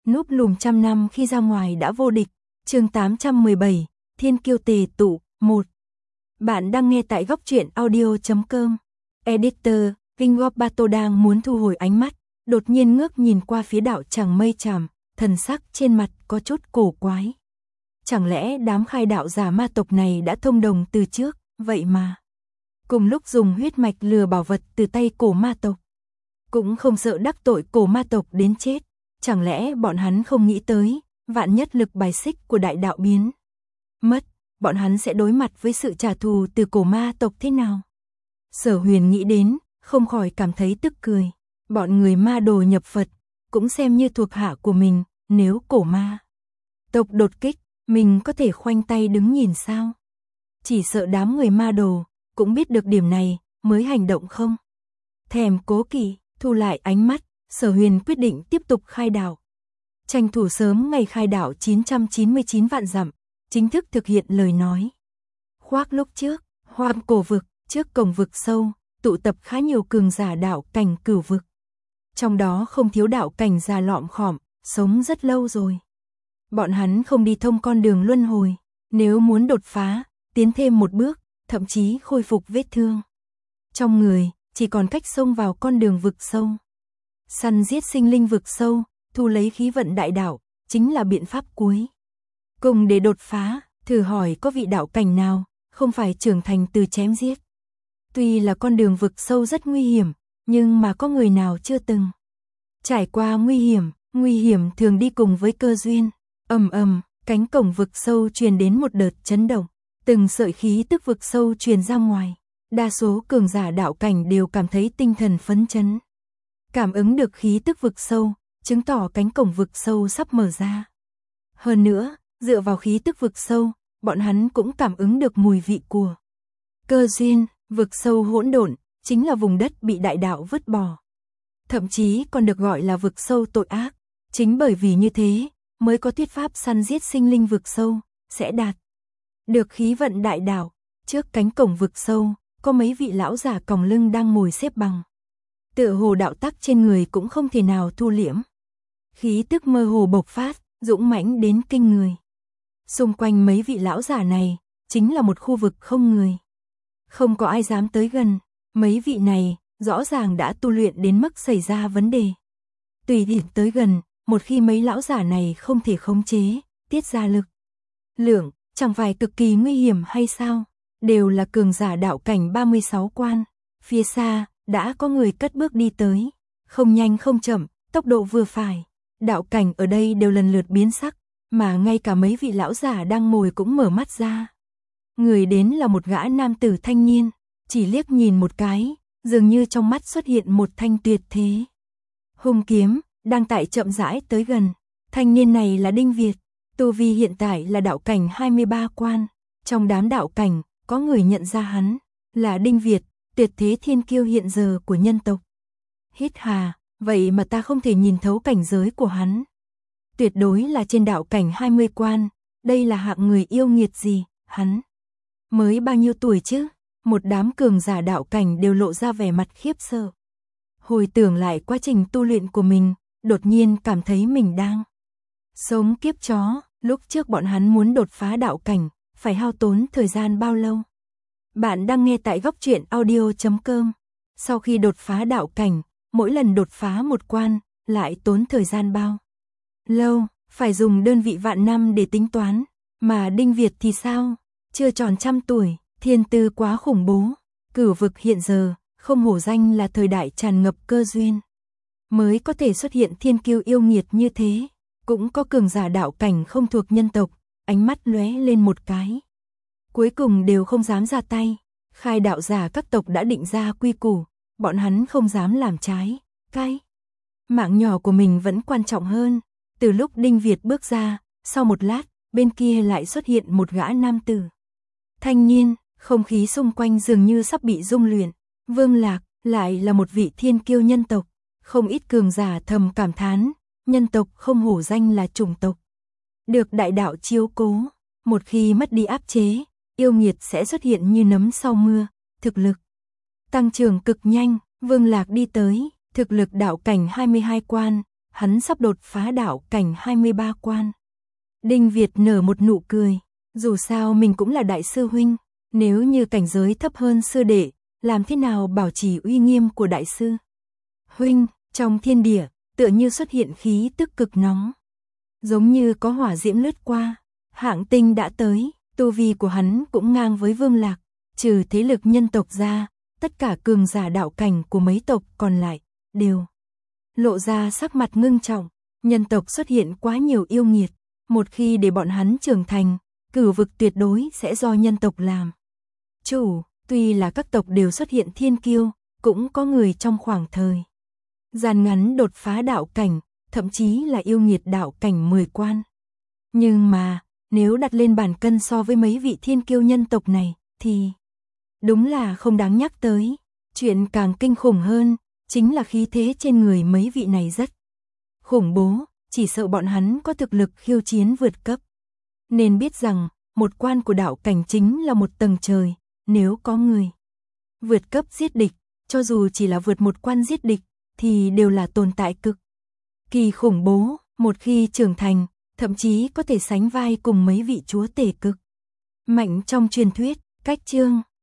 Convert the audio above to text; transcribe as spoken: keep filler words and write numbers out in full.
núp lùm trăm năm khi ra ngoài đã vô địch. Chương tám trăm mười bảy, Thiên Kiêu tề tụ, một. Bạn đang nghe tại góc truyện audio chấm com. Editor, King of Battle đang muốn thu hồi ánh mắt, đột nhiên ngước nhìn qua phía đạo Tràng Mây Tràm, thần sắc trên mặt có chút cổ quái. Chẳng lẽ đám khai đạo giả ma tộc này đã thông đồng từ trước, vậy mà cùng lúc dùng huyết mạch lừa bảo vật từ tay cổ ma tộc, cũng không sợ đắc tội cổ ma tộc đến chết. Chẳng lẽ bọn hắn không nghĩ tới, vạn nhất lực bài xích của đại đạo biến mất, bọn hắn sẽ đối mặt với sự trả thù từ cổ ma tộc thế nào? Sở Huyền nghĩ đến, không khỏi cảm thấy tức cười. Bọn người ma đồ nhập Phật, cũng xem như thuộc hạ của mình, nếu cổ ma tộc đột kích, mình có thể khoanh tay đứng nhìn sao? Chỉ sợ đám người ma đồ cũng biết được điểm này, mới hành động không thèm cố kỵ. Thu lại ánh mắt, Sở Huyền quyết định tiếp tục khai đạo. Tranh thủ sớm ngày khai đạo chín trăm chín mươi chín vạn dặm, chính thức thực hiện lời nói. Khoác lúc trước, Hoang Cổ vực, trước cổng vực sâu, tụ tập khá nhiều cường giả đạo cảnh cửu vực. Trong đó không thiếu đạo cảnh già lọm khọm, sống rất lâu rồi. Bọn hắn không đi thông con đường luân hồi, nếu muốn đột phá, tiến thêm một bước, thậm chí khôi phục vết thương trong người, chỉ còn cách xông vào con đường vực sâu. Săn giết sinh linh vực sâu, thu lấy khí vận đại đạo, chính là biện pháp cuối cùng để đột phá. Thử hỏi có vị đạo cảnh nào không phải trưởng thành từ chém giết? Tuy là con đường vực sâu rất nguy hiểm, nhưng mà có người nào chưa từng trải qua nguy hiểm? Nguy hiểm thường đi cùng với cơ duyên. Ầm ầm, cánh cổng vực sâu truyền đến một đợt chấn động, từng sợi khí tức vực sâu truyền ra ngoài. Đa số cường giả đạo cảnh đều cảm thấy tinh thần phấn chấn. Cảm ứng được khí tức vực sâu, chứng tỏ cánh cổng vực sâu sắp mở ra. Hơn nữa, dựa vào khí tức vực sâu, bọn hắn cũng cảm ứng được mùi vị của cơ duyên. Vực sâu hỗn độn chính là vùng đất bị đại đạo vứt bỏ, thậm chí còn được gọi là vực sâu tội ác. Chính bởi vì như thế, mới có thuyết pháp săn giết sinh linh vực sâu sẽ đạt được khí vận đại đạo. Trước cánh cổng vực sâu, có mấy vị lão giả còng lưng đang ngồi xếp bằng. Tựa hồ đạo tắc trên người cũng không thể nào thu liễm. Khí tức mơ hồ bộc phát, dũng mãnh đến kinh người. Xung quanh mấy vị lão giả này, chính là một khu vực không người. Không có ai dám tới gần. Mấy vị này, rõ ràng đã tu luyện đến mức xảy ra vấn đề. Tùy tiện tới gần, một khi mấy lão giả này không thể khống chế, tiết ra lực lượng, chẳng phải cực kỳ nguy hiểm hay sao? Đều là cường giả đạo cảnh ba mươi sáu quan. Phía xa, đã có người cất bước đi tới. Không nhanh không chậm, tốc độ vừa phải. Đạo cảnh ở đây đều lần lượt biến sắc, mà ngay cả mấy vị lão giả đang ngồi cũng mở mắt ra. Người đến là một gã nam tử thanh niên, chỉ liếc nhìn một cái, dường như trong mắt xuất hiện một thanh tuyệt thế hung kiếm, đang tại chậm rãi tới gần. Thanh niên này là Đinh Việt, tu vi hiện tại là đạo cảnh hai mươi ba quan. Trong đám đạo cảnh, có người nhận ra hắn là Đinh Việt, tuyệt thế thiên kiêu hiện giờ của nhân tộc. Hít hà, vậy mà ta không thể nhìn thấu cảnh giới của hắn. Tuyệt đối là trên đạo cảnh hai mươi quan, đây là hạng người yêu nghiệt gì? Hắn mới bao nhiêu tuổi chứ? Một đám cường giả đạo cảnh đều lộ ra vẻ mặt khiếp sợ. Hồi tưởng lại quá trình tu luyện của mình, đột nhiên cảm thấy mình đang sống kiếp chó. Lúc trước bọn hắn muốn đột phá đạo cảnh, phải hao tốn thời gian bao lâu? Bạn đang nghe tại góc truyện audio chấm com. Sau khi đột phá đạo cảnh, mỗi lần đột phá một quan, lại tốn thời gian bao lâu? Phải dùng đơn vị vạn năm để tính toán. Mà Đinh Việt thì sao? Chưa tròn trăm tuổi, thiên tư quá khủng bố. Cửu vực hiện giờ, không hổ danh là thời đại tràn ngập cơ duyên, mới có thể xuất hiện thiên kiêu yêu nghiệt như thế. Cũng có cường giả đạo cảnh không thuộc nhân tộc, ánh mắt lóe lên một cái. Cuối cùng đều không dám ra tay. Khai đạo giả các tộc đã định ra quy củ, bọn hắn không dám làm trái. Cái mạng nhỏ của mình vẫn quan trọng hơn. Từ lúc Đinh Việt bước ra, sau một lát, bên kia lại xuất hiện một gã nam tử thanh niên. Không khí xung quanh dường như sắp bị rung luyện. Vương Lạc, lại là một vị thiên kiêu nhân tộc. Không ít cường giả thầm cảm thán, nhân tộc không hổ danh là chủng tộc được đại đạo chiếu cố. Một khi mất đi áp chế, yêu nghiệt sẽ xuất hiện như nấm sau mưa. Thực lực tăng trưởng cực nhanh. Vương Lạc đi tới, thực lực đạo cảnh hai mươi hai quan, hắn sắp đột phá đạo cảnh hai mươi ba quan. Đinh Việt nở một nụ cười, dù sao mình cũng là đại sư huynh, nếu như cảnh giới thấp hơn sư đệ, làm thế nào bảo trì uy nghiêm của đại sư? Huynh, trong thiên địa, tựa như xuất hiện khí tức cực nóng. Giống như có hỏa diễm lướt qua, Hạng Tinh đã tới, tu vi của hắn cũng ngang với Vương Lạc, trừ thế lực nhân tộc ra, tất cả cường giả đạo cảnh của mấy tộc còn lại, đều lộ ra sắc mặt ngưng trọng, nhân tộc xuất hiện quá nhiều yêu nghiệt, một khi để bọn hắn trưởng thành, cửu vực tuyệt đối sẽ do nhân tộc làm chủ, tuy là các tộc đều xuất hiện thiên kiêu, cũng có người trong khoảng thời gian ngắn đột phá đạo cảnh, thậm chí là yêu nghiệt đạo cảnh mười quan. Nhưng mà, nếu đặt lên bàn cân so với mấy vị thiên kiêu nhân tộc này, thì đúng là không đáng nhắc tới. Chuyện càng kinh khủng hơn, chính là khí thế trên người mấy vị này rất khủng bố, chỉ sợ bọn hắn có thực lực khiêu chiến vượt cấp. Nên biết rằng, một quan của đạo cảnh chính là một tầng trời, nếu có người vượt cấp giết địch, cho dù chỉ là vượt một quan giết địch, thì đều là tồn tại cực kỳ khủng bố, một khi trưởng thành, thậm chí có thể sánh vai cùng mấy vị chúa tể cực mạnh trong truyền thuyết. Cách chương